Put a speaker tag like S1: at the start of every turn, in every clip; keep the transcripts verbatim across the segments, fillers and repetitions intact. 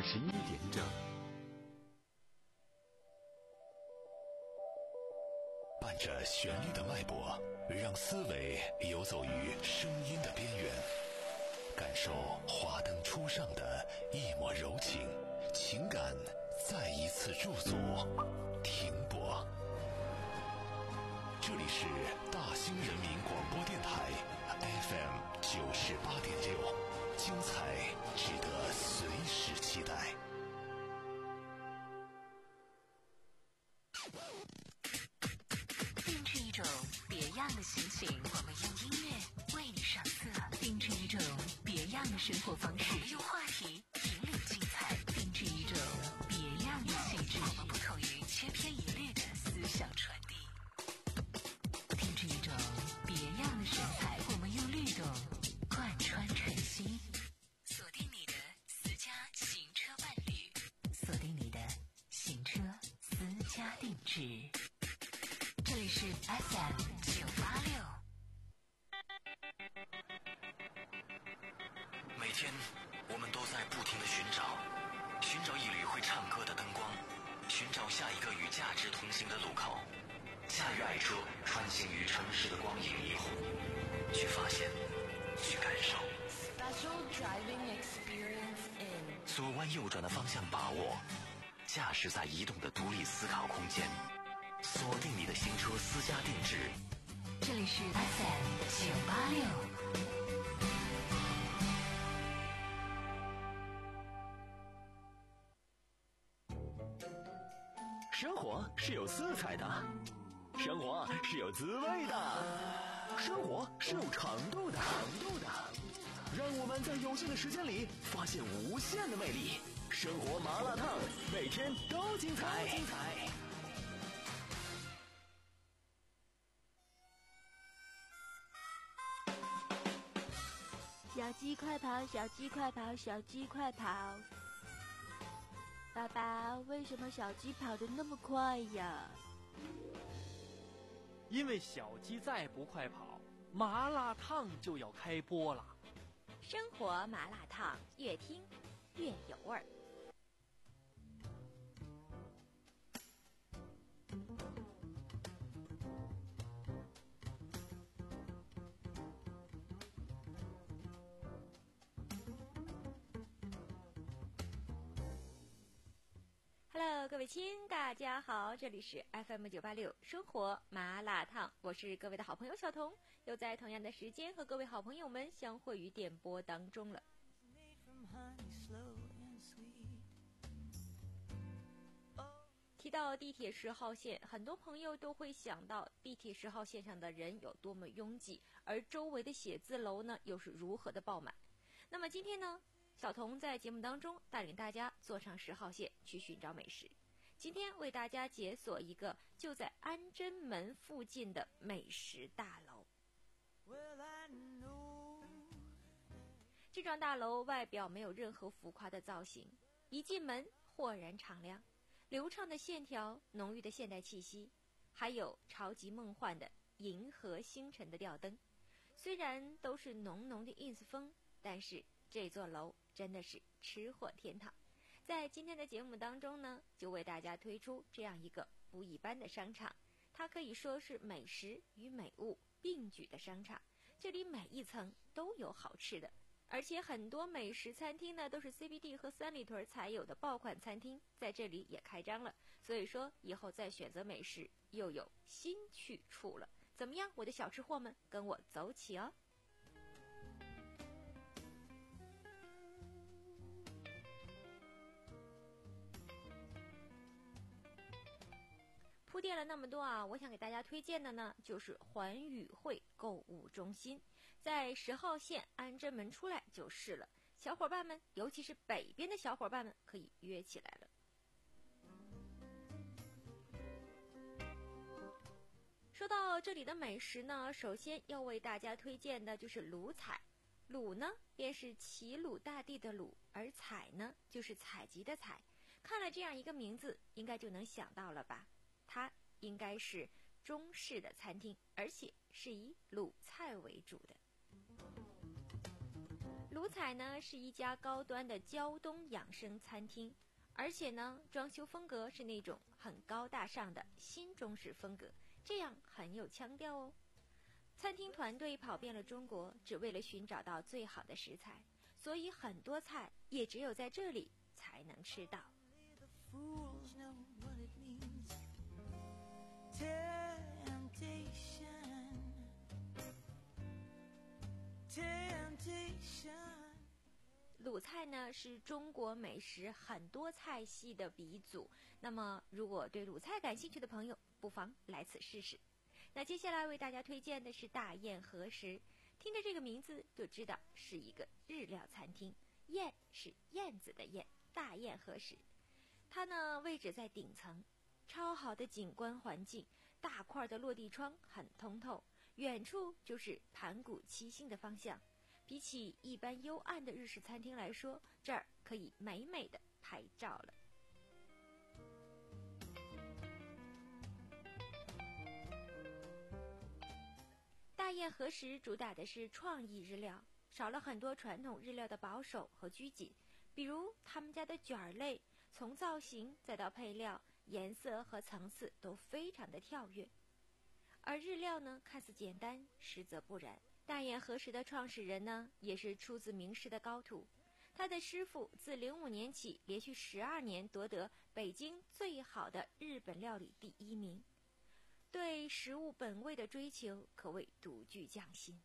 S1: 十一点整。
S2: 伴着旋律的脉搏，让思维游走于声音的边缘，感受华灯初上的一抹柔情，情感再一次驻足停泊。这里是大兴人民广播电台 F M 九十八点六，精彩值得随时期待。
S3: 定制一种别样的心情，我们用音乐为你上色；定制一种别样的生活方式，我们用话题引领精彩；定制一种别样的气质，我们不同于千篇一律的思想传递；定制一种别样的神采，我们用律动贯穿晨曦。锁定你的私家行车伴侣，锁定你的行车私家定制。这里是 F M 九八六。
S4: 每天我们都在不停地寻找，寻找一缕会唱歌的灯光，寻找下一个与价值同行的路口，驾驭爱车穿行于城市的光影霓虹，去发现，去感受。
S3: Special driving experience in
S4: 左弯右转的方向把握，驾驶在移动的独立思考空间，锁定你的行车私家定制。
S3: 这里是 F M 九八六。
S5: 生活是有色彩的，生活是有滋味的，生活是有长度的。长度的，让我们在有限的时间里发现无限的魅力。生活麻辣烫，每天都精彩。精彩。
S6: 小鸡快跑，小鸡快跑，小鸡快跑！爸爸，为什么小鸡跑得那么快呀？
S7: 因为小鸡再不快跑，麻辣烫就要开播了。
S6: 生活麻辣烫，越听越有味儿。Hello， 各位亲，大家好，这里是 F M 九八六生活麻辣烫，我是各位的好朋友小彤，又在同样的时间和各位好朋友们相会于电波当中了。提到地铁十号线，很多朋友都会想到地铁十号线上的人有多么拥挤，而周围的写字楼呢又是如何的爆满。那么今天呢，小彤在节目当中带领大家坐上十号线去寻找美食。今天为大家解锁一个就在安贞门附近的美食大楼。这幢大楼外表没有任何浮夸的造型，一进门豁然敞亮，流畅的线条，浓郁的现代气息，还有超级梦幻的银河星辰的吊灯。虽然都是浓浓的 ins 风，但是这座楼真的是吃货天堂。在今天的节目当中呢，就为大家推出这样一个不一般的商场，它可以说是美食与美物并举的商场。这里每一层都有好吃的，而且很多美食餐厅呢都是 C B D 和三里屯才有的爆款餐厅，在这里也开张了。所以说以后再选择美食又有新去处了。怎么样，我的小吃货们，跟我走起哦！铺垫了那么多啊，我想给大家推荐的呢，就是环宇汇购物中心，在十号线安贞门出来就是了。小伙伴们，尤其是北边的小伙伴们，可以约起来了。说到这里的美食呢，首先要为大家推荐的就是鲁采。鲁呢，便是齐鲁大地的鲁，而采呢，就是采集的采。看了这样一个名字，应该就能想到了吧？它应该是中式的餐厅，而且是以鲁菜为主的。 鲁彩呢是一家高端的胶东养生餐厅，而且呢装修风格是那种很高大上的新中式风格，这样很有腔调哦。餐厅团队跑遍了中国，只为了寻找到最好的食材，所以很多菜也只有在这里才能吃到。鲁菜呢是中国美食很多菜系的鼻祖，那么如果对鲁菜感兴趣的朋友，不妨来此试试。那接下来为大家推荐的是大雁和食，听着这个名字就知道是一个日料餐厅，雁是燕子的雁，大雁和食。它呢位置在顶层，超好的景观环境，大块的落地窗很通透，远处就是盘古七星的方向。比起一般幽暗的日式餐厅来说，这儿可以美美的拍照了。大雁和食主打的是创意日料，少了很多传统日料的保守和拘谨，比如他们家的卷儿类，从造型再到配料，颜色和层次都非常的跳跃。而日料呢，看似简单，实则不然。大雁和食的创始人呢，也是出自名师的高徒。他的师傅自零五年起，连续十二年夺得北京最好的日本料理第一名，对食物本味的追求可谓独具匠心。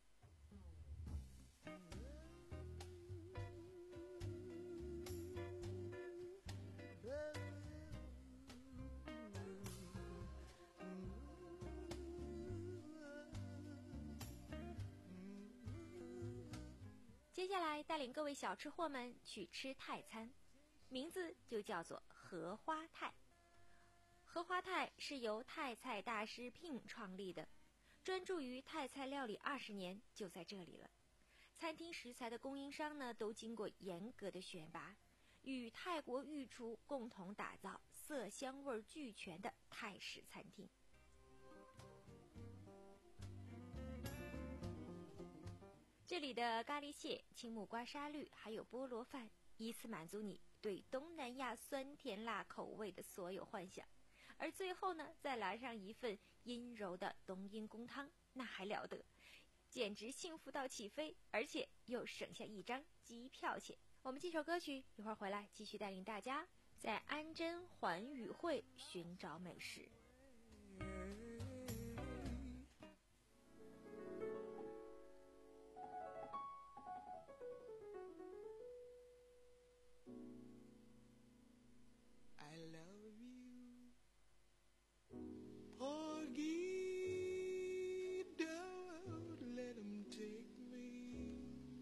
S6: 接下来带领各位小吃货们去吃泰餐，名字就叫做荷花泰。荷花泰是由泰菜大师聘创立的，专注于泰菜料理二十年就在这里了。餐厅食材的供应商呢，都经过严格的选拔，与泰国御厨共同打造色香味俱全的泰式餐厅。这里的咖喱蟹、青木瓜沙律还有菠萝饭，依次满足你对东南亚酸甜辣口味的所有幻想。而最后呢，再来上一份阴柔的冬阴功汤，那还了得，简直幸福到起飞，而且又省下一张机票钱。我们这首歌曲一会儿回来继续带领大家在安贞环宇会寻找美食。
S1: I love you, Porgy, don't let him take me.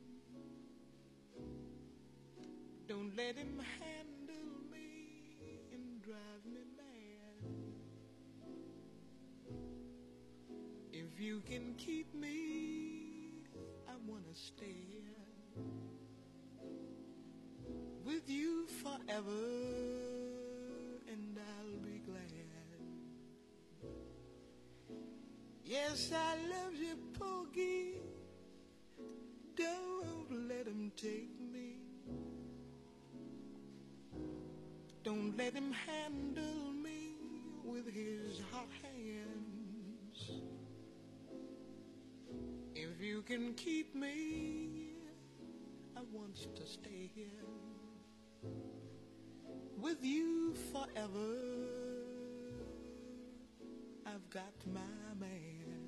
S1: Don't let him handle me and drive me mad. If you can keep me, I wanna stay with you forever. And I'll be glad. Yes, I love you, Porgy. Don't let him take me. Don't let him handle me with his hot hands. If you can keep me, I want to stay here with you forever. I've got my man.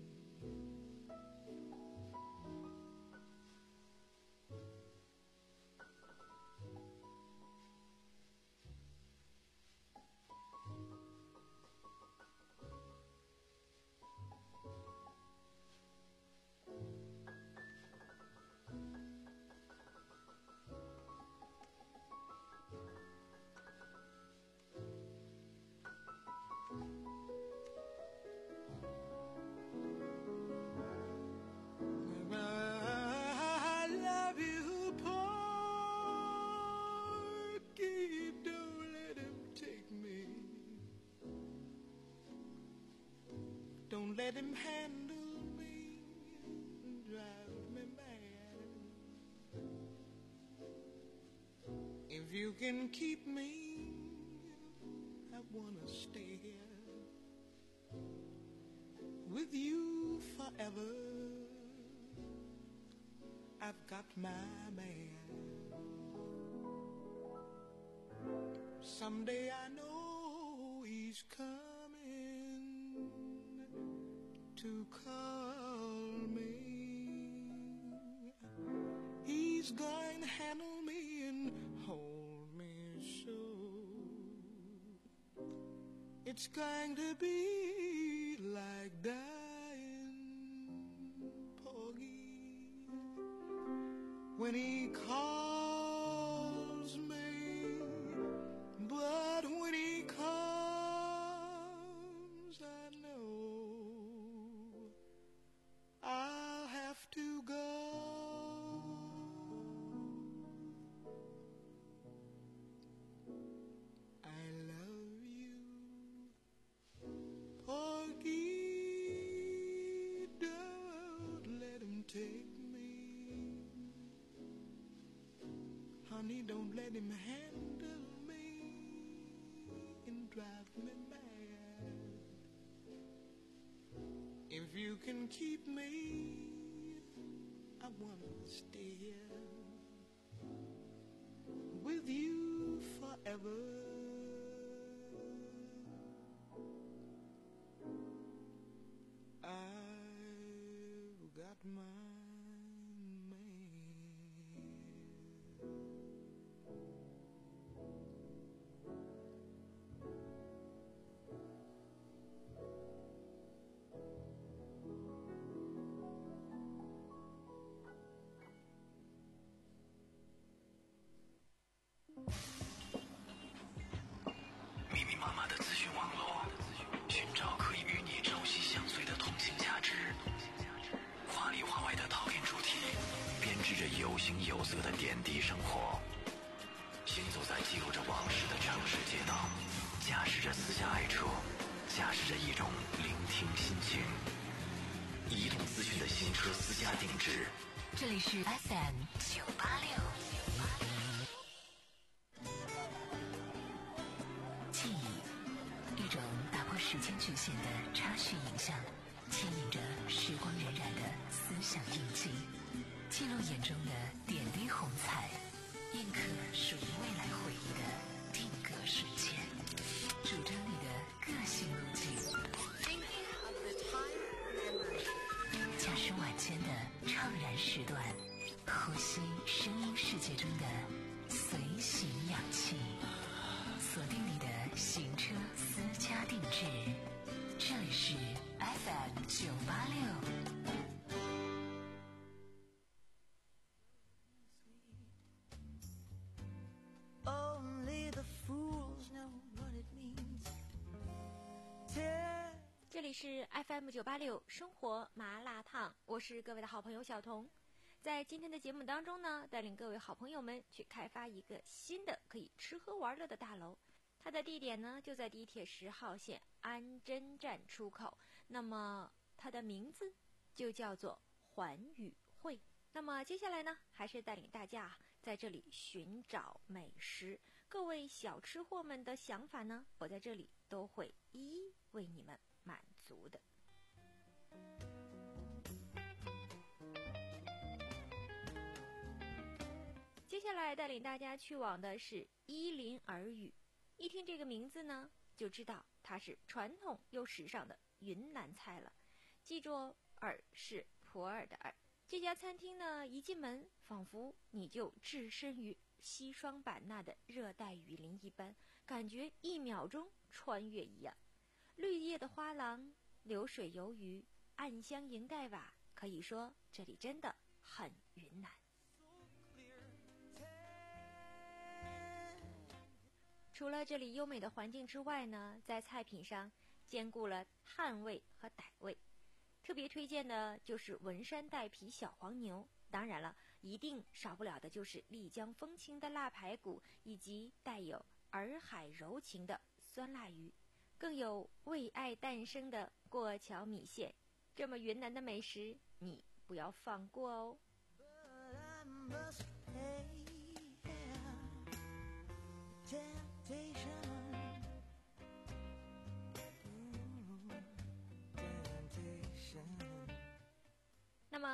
S1: Don't let him handle me and drive me mad. can keep me, I wanna stay here with you forever. I've got my man. Someday I know he's coming to call me. He's going to handle me and hold me so. It's going to be like dying, Porgy, when he calls me. But when he comes, I know I'll have to go. I love you, Porgy, don't let him take me. Honey, don't let him handle drive me mad. If you can keep me, I wanna stay here with you forever. I've got my
S4: 有形有色的点滴生活，行走在记录着往事的城市街道，驾驶着私家爱车，驾驶着一种聆听心情。移动资讯的新车私家定制，
S3: 这里是 F M 九八六。记忆，一种打破时间局限的插叙影像，牵引着时光荏苒的思想印记。记录眼中的点滴红彩，印刻属于未来回忆的定格瞬间，主张你的个性路径。驾驶晚间的怅然时段，呼吸声音世界中的随行氧气，锁定你的行车私家定制。这里是 F M 九八六。
S6: 这里是 F M 九八六生活麻辣烫，我是各位的好朋友小童。在今天的节目当中呢，带领各位好朋友们去开发一个新的可以吃喝玩乐的大楼。它的地点呢就在地铁十号线安贞站出口，那么它的名字就叫做环宇汇。那么接下来呢，还是带领大家在这里寻找美食。各位小吃货们的想法呢，我在这里都会一一为你们满足的。接下来带领大家去往的是伊林尔语，一听这个名字呢，就知道它是传统又时尚的云南菜了。记住，尔是普洱的洱。这家餐厅呢，一进门，仿佛你就置身于西双版纳的热带雨林一般，感觉一秒钟穿越一样。绿叶的花廊，流水游鱼，暗香银带瓦，可以说这里真的很云南。除了这里优美的环境之外呢，在菜品上兼顾了汉味和傣味。特别推荐的就是文山带皮小黄牛，当然了，一定少不了的就是丽江风情的腊排骨，以及带有洱海柔情的酸辣鱼，更有为爱诞生的过桥米线。这么云南的美食，你不要放过哦。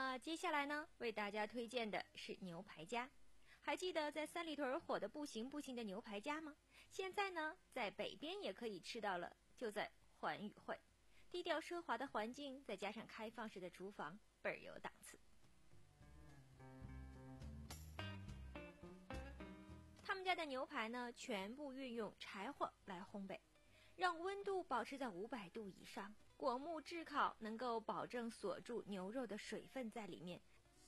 S6: 么接下来呢，为大家推荐的是牛排家。还记得在三里屯火的不行不行的牛排家吗？现在呢，在北边也可以吃到了，就在环宇汇。低调奢华的环境，再加上开放式的厨房，倍儿有档次。他们家的牛排呢，全部运用柴火来烘焙，让温度保持在五百度以上。果木炙烤能够保证锁住牛肉的水分在里面。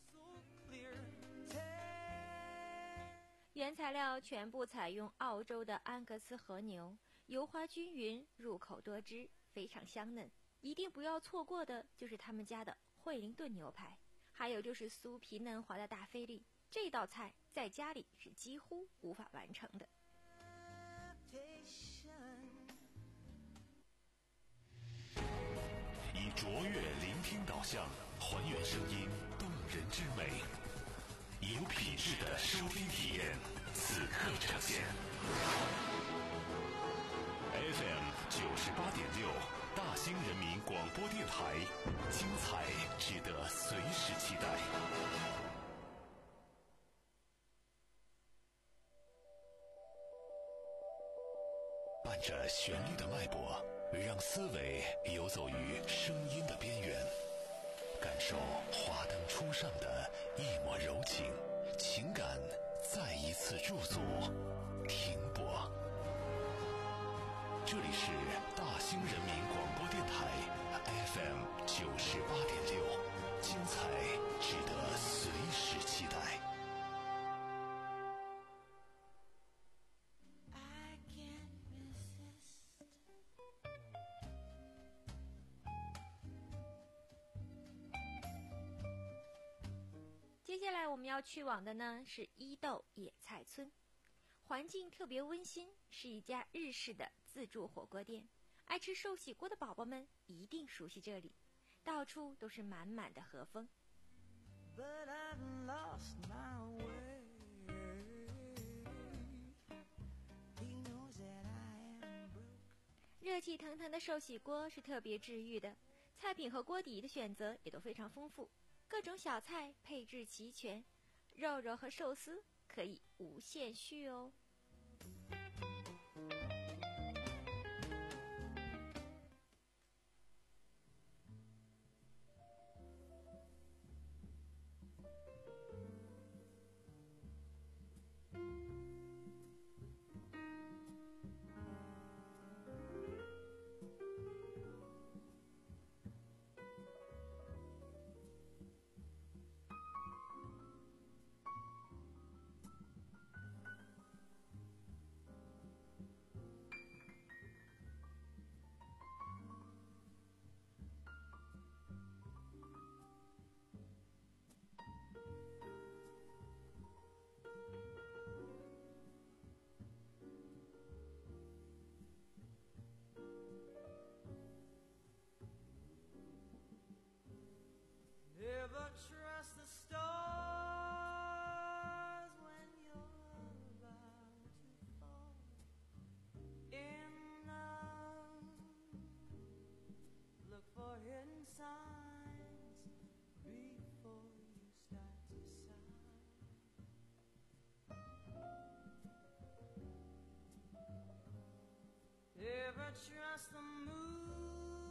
S6: 原材料全部采用澳洲的安格斯和牛，油花均匀，入口多汁，非常香嫩。一定不要错过的就是他们家的惠灵顿牛排，还有就是酥皮嫩滑的大菲力。这道菜在家里是几乎无法完成的。
S2: 以卓越聆听导向，还原声音动人之美，有品质的收听体验，此刻呈现。F M 九十八点六，大兴人民广播电台，精彩值得随时期待。伴着旋律的脉搏，让思维游走于声音的边缘，感受华灯初上的一抹柔情，情感再一次驻足停泊。这里是大兴人民广播电台 F M 九十八点六，精彩值得随时期待。
S6: 接下来我们要去往的呢是伊豆野菜村，环境特别温馨，是一家日式的自助火锅店。爱吃寿喜锅的宝宝们一定熟悉这里，到处都是满满的和风。
S1: But I've lost my way. He knows that I am broke.
S6: 热气腾腾的寿喜锅是特别治愈的，菜品和锅底的选择也都非常丰富，各种小菜配置齐全，肉肉和寿司可以无限续哦。
S1: Never trust the stars when you're about to fall in love. Look for hidden signs before you start to sigh. Never trust the moon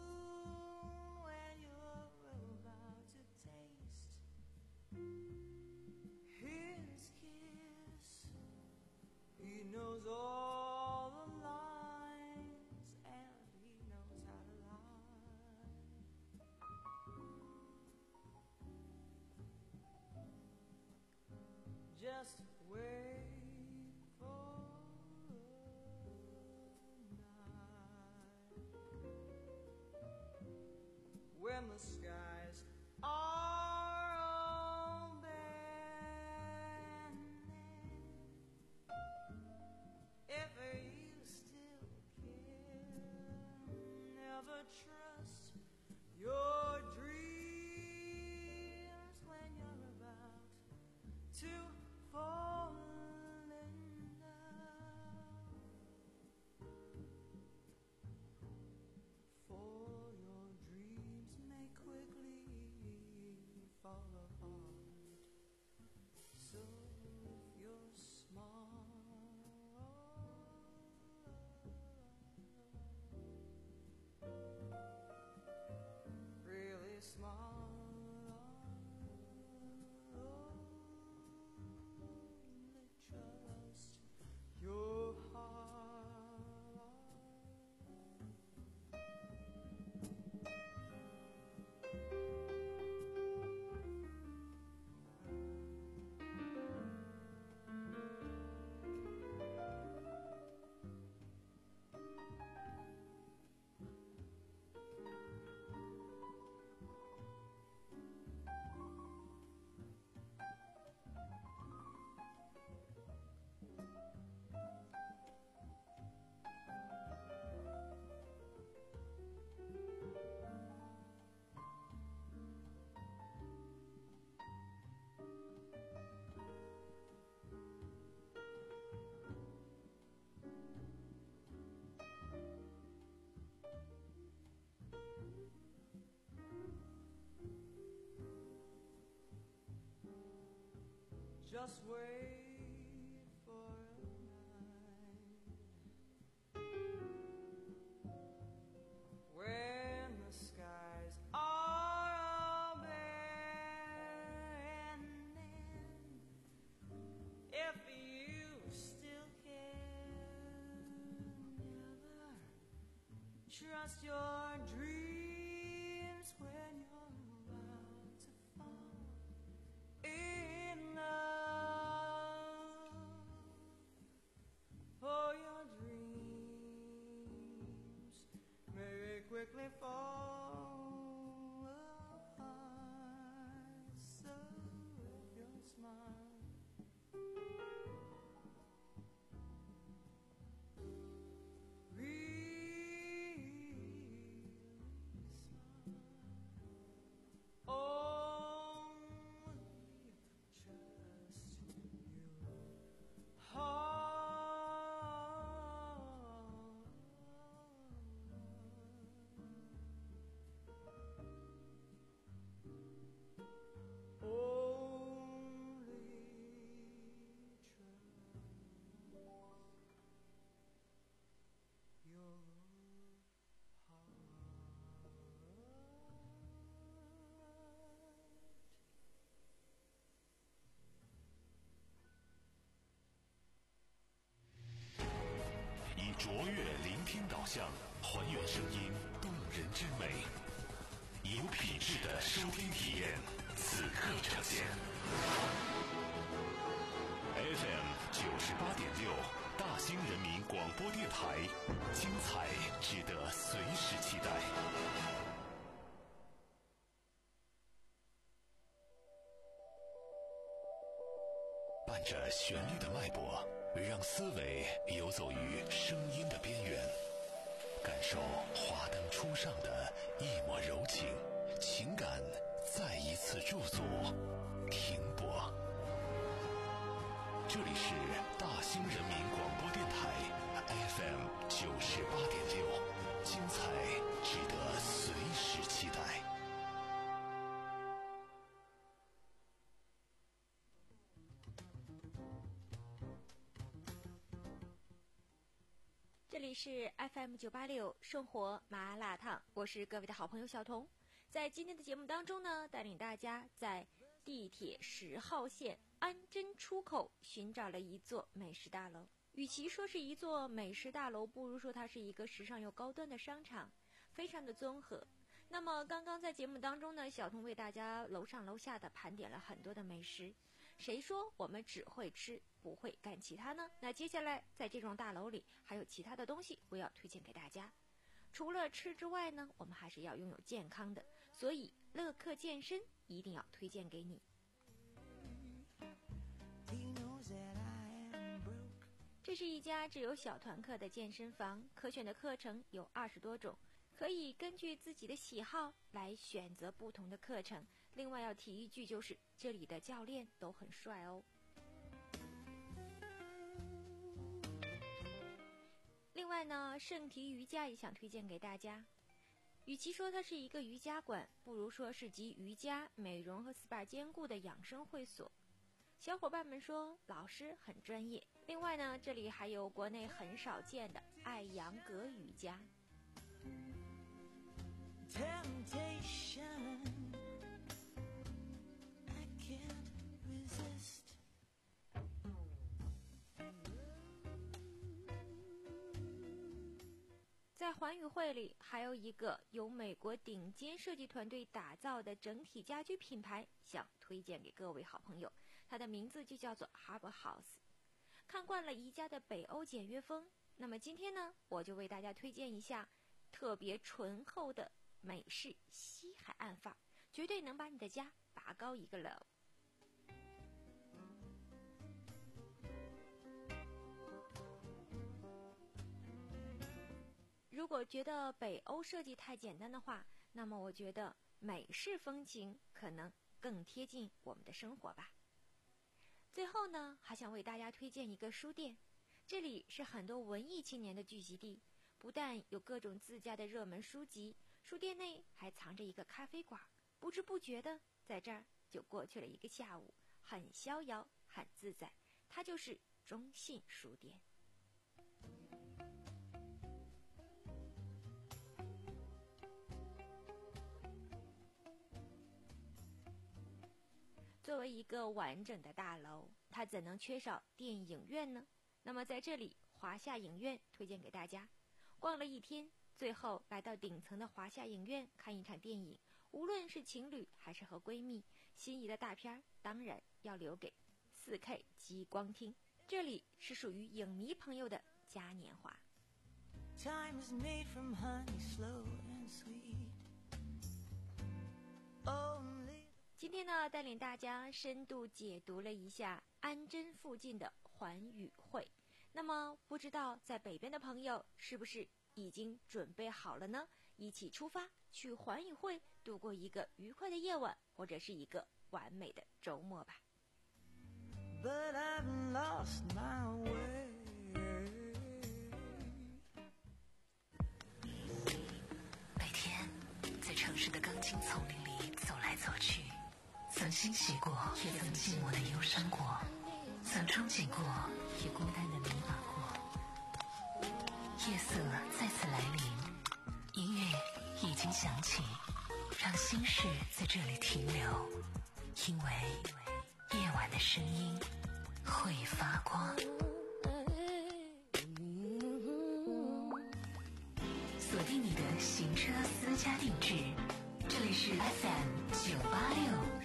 S1: his kiss. He knows all the lines and he knows how to lie. Just wait for the night. just wait for a night when the skies are all bare, and then if you still care, never trust your dreams when you're about to fall in love. Oh, your dreams may quickly fall apart. So if your smile really smart, only trust your heart. Only trust your heart.
S2: 以卓越聆听导向，还原声音动人之美，有品质的收听体验，此刻呈现。F M 九十八点六，大兴人民广播电台，精彩值得随时期待。伴着旋律的脉搏，让思维游走于声音的边缘，感受华灯初上的一抹柔情，情感再一次驻足停泊。这里是大兴人民广播电台 F M 九十八点六，精彩值得随时期待。
S6: 这里是 F M 九八六生活麻辣烫，我是各位的好朋友小彤。在今天的节目当中呢，带领大家在地铁十号线安贞出口寻找了一座美食大楼。与其说是一座美食大楼，不如说它是一个时尚又高端的商场，非常的综合。那么刚刚在节目当中呢，小彤为大家楼上楼下的盘点了很多的美食。谁说我们只会吃不会干其他呢？那接下来在这栋大楼里还有其他的东西我要推荐给大家。除了吃之外呢，我们还是要拥有健康的，所以乐客健身一定要推荐给你。这是一家只有小团课的健身房，可选的课程有二十多种，可以根据自己的喜好来选择不同的课程。另外要提一句，就是这里的教练都很帅哦。另外呢，圣提瑜伽也想推荐给大家。与其说它是一个瑜伽馆，不如说是集瑜伽、美容和 S P A 兼顾的养生会所。小伙伴们说老师很专业。另外呢，这里还有国内很少见的艾扬格瑜伽。
S1: Temptation, I can't resist.
S6: 在环宇会里还有一个由美国顶尖设计团队打造的整体家居品牌，想推荐给各位好朋友，它的名字就叫做 Harbor House。 看惯了宜家的北欧简约风，那么今天呢，我就为大家推荐一下特别醇厚的美式西海岸范儿，绝对能把你的家拔高一个楼。如果觉得北欧设计太简单的话，那么我觉得美式风情可能更贴近我们的生活吧。最后呢，还想为大家推荐一个书店，这里是很多文艺青年的聚集地，不但有各种自家的热门书籍，书店内还藏着一个咖啡馆，不知不觉的在这儿就过去了一个下午，很逍遥， 很自在，它就是中信书店。作为一个完整的大楼，它怎能缺少电影院呢？那么在这里，华夏影院推荐给大家。逛了一天，最后来到顶层的华夏影院看一场电影，无论是情侣还是和闺蜜，心仪的大片当然要留给 四 K 激光厅。这里是属于影迷朋友的嘉年华。
S1: Time is made from honey, slow and sweet. Only
S6: 今天呢，带领大家深度解读了一下安贞附近的环宇汇。那么，不知道在北边的朋友是不是已经准备好了呢？一起出发去环宇汇，度过一个愉快的夜晚，或者是一个完美的周末吧。
S1: but I've lost my way.
S3: 每天在城市的钢筋丛林里走来走去，曾欣喜过，也曾寂寞的忧伤过，曾憧憬过，也孤单的迷茫过。夜色再次来临，音乐已经响起，让心事在这里停留，因为夜晚的声音会发光。锁定你的行车私家定制，这里是 F M 九八六。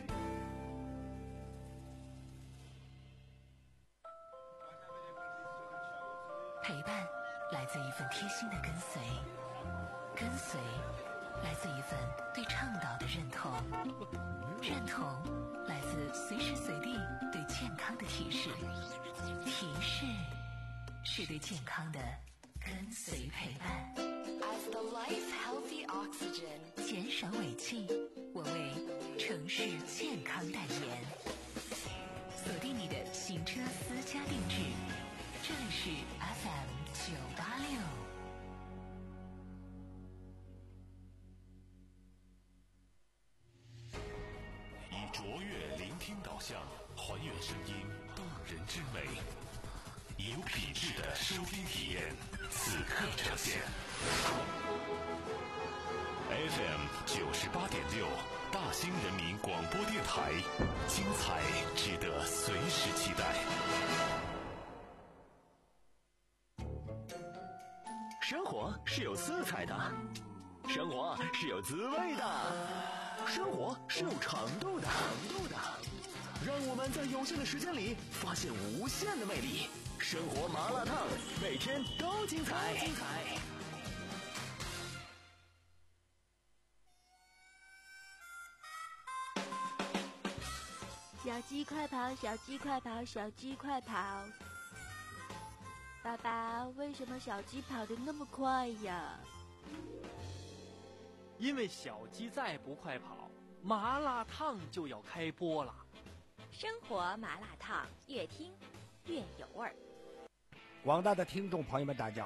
S3: 陪伴来自一份贴心的跟随，跟随来自一份对倡导的认同，认同来自随时随地对健康的提示，提示是对健康的跟随陪伴。As the life healthy oxygen， 减少尾气，我为城市健康代言。锁定你的行车私家定制，这里是 F M 九八六。
S2: 以卓越聆听导向，还原声音动人之美，以有品质的收听体验，此刻呈现。F M 九十八点六，大兴人民广播电台，精彩值得随时期待。
S5: 生活是有色彩的，生活是有滋味的，生活是有长度的，长度的。让我们在有限的时间里发现无限的魅力。生活麻辣烫，每天都精彩。精彩。
S6: 小鸡快跑，小鸡快跑，小鸡快跑！爸爸，为什么小鸡跑得那么快呀？
S7: 因为小鸡再不快跑，麻辣烫就要开播了。
S6: 生活麻辣烫，越听越有味儿。
S8: 广大的听众朋友们，大家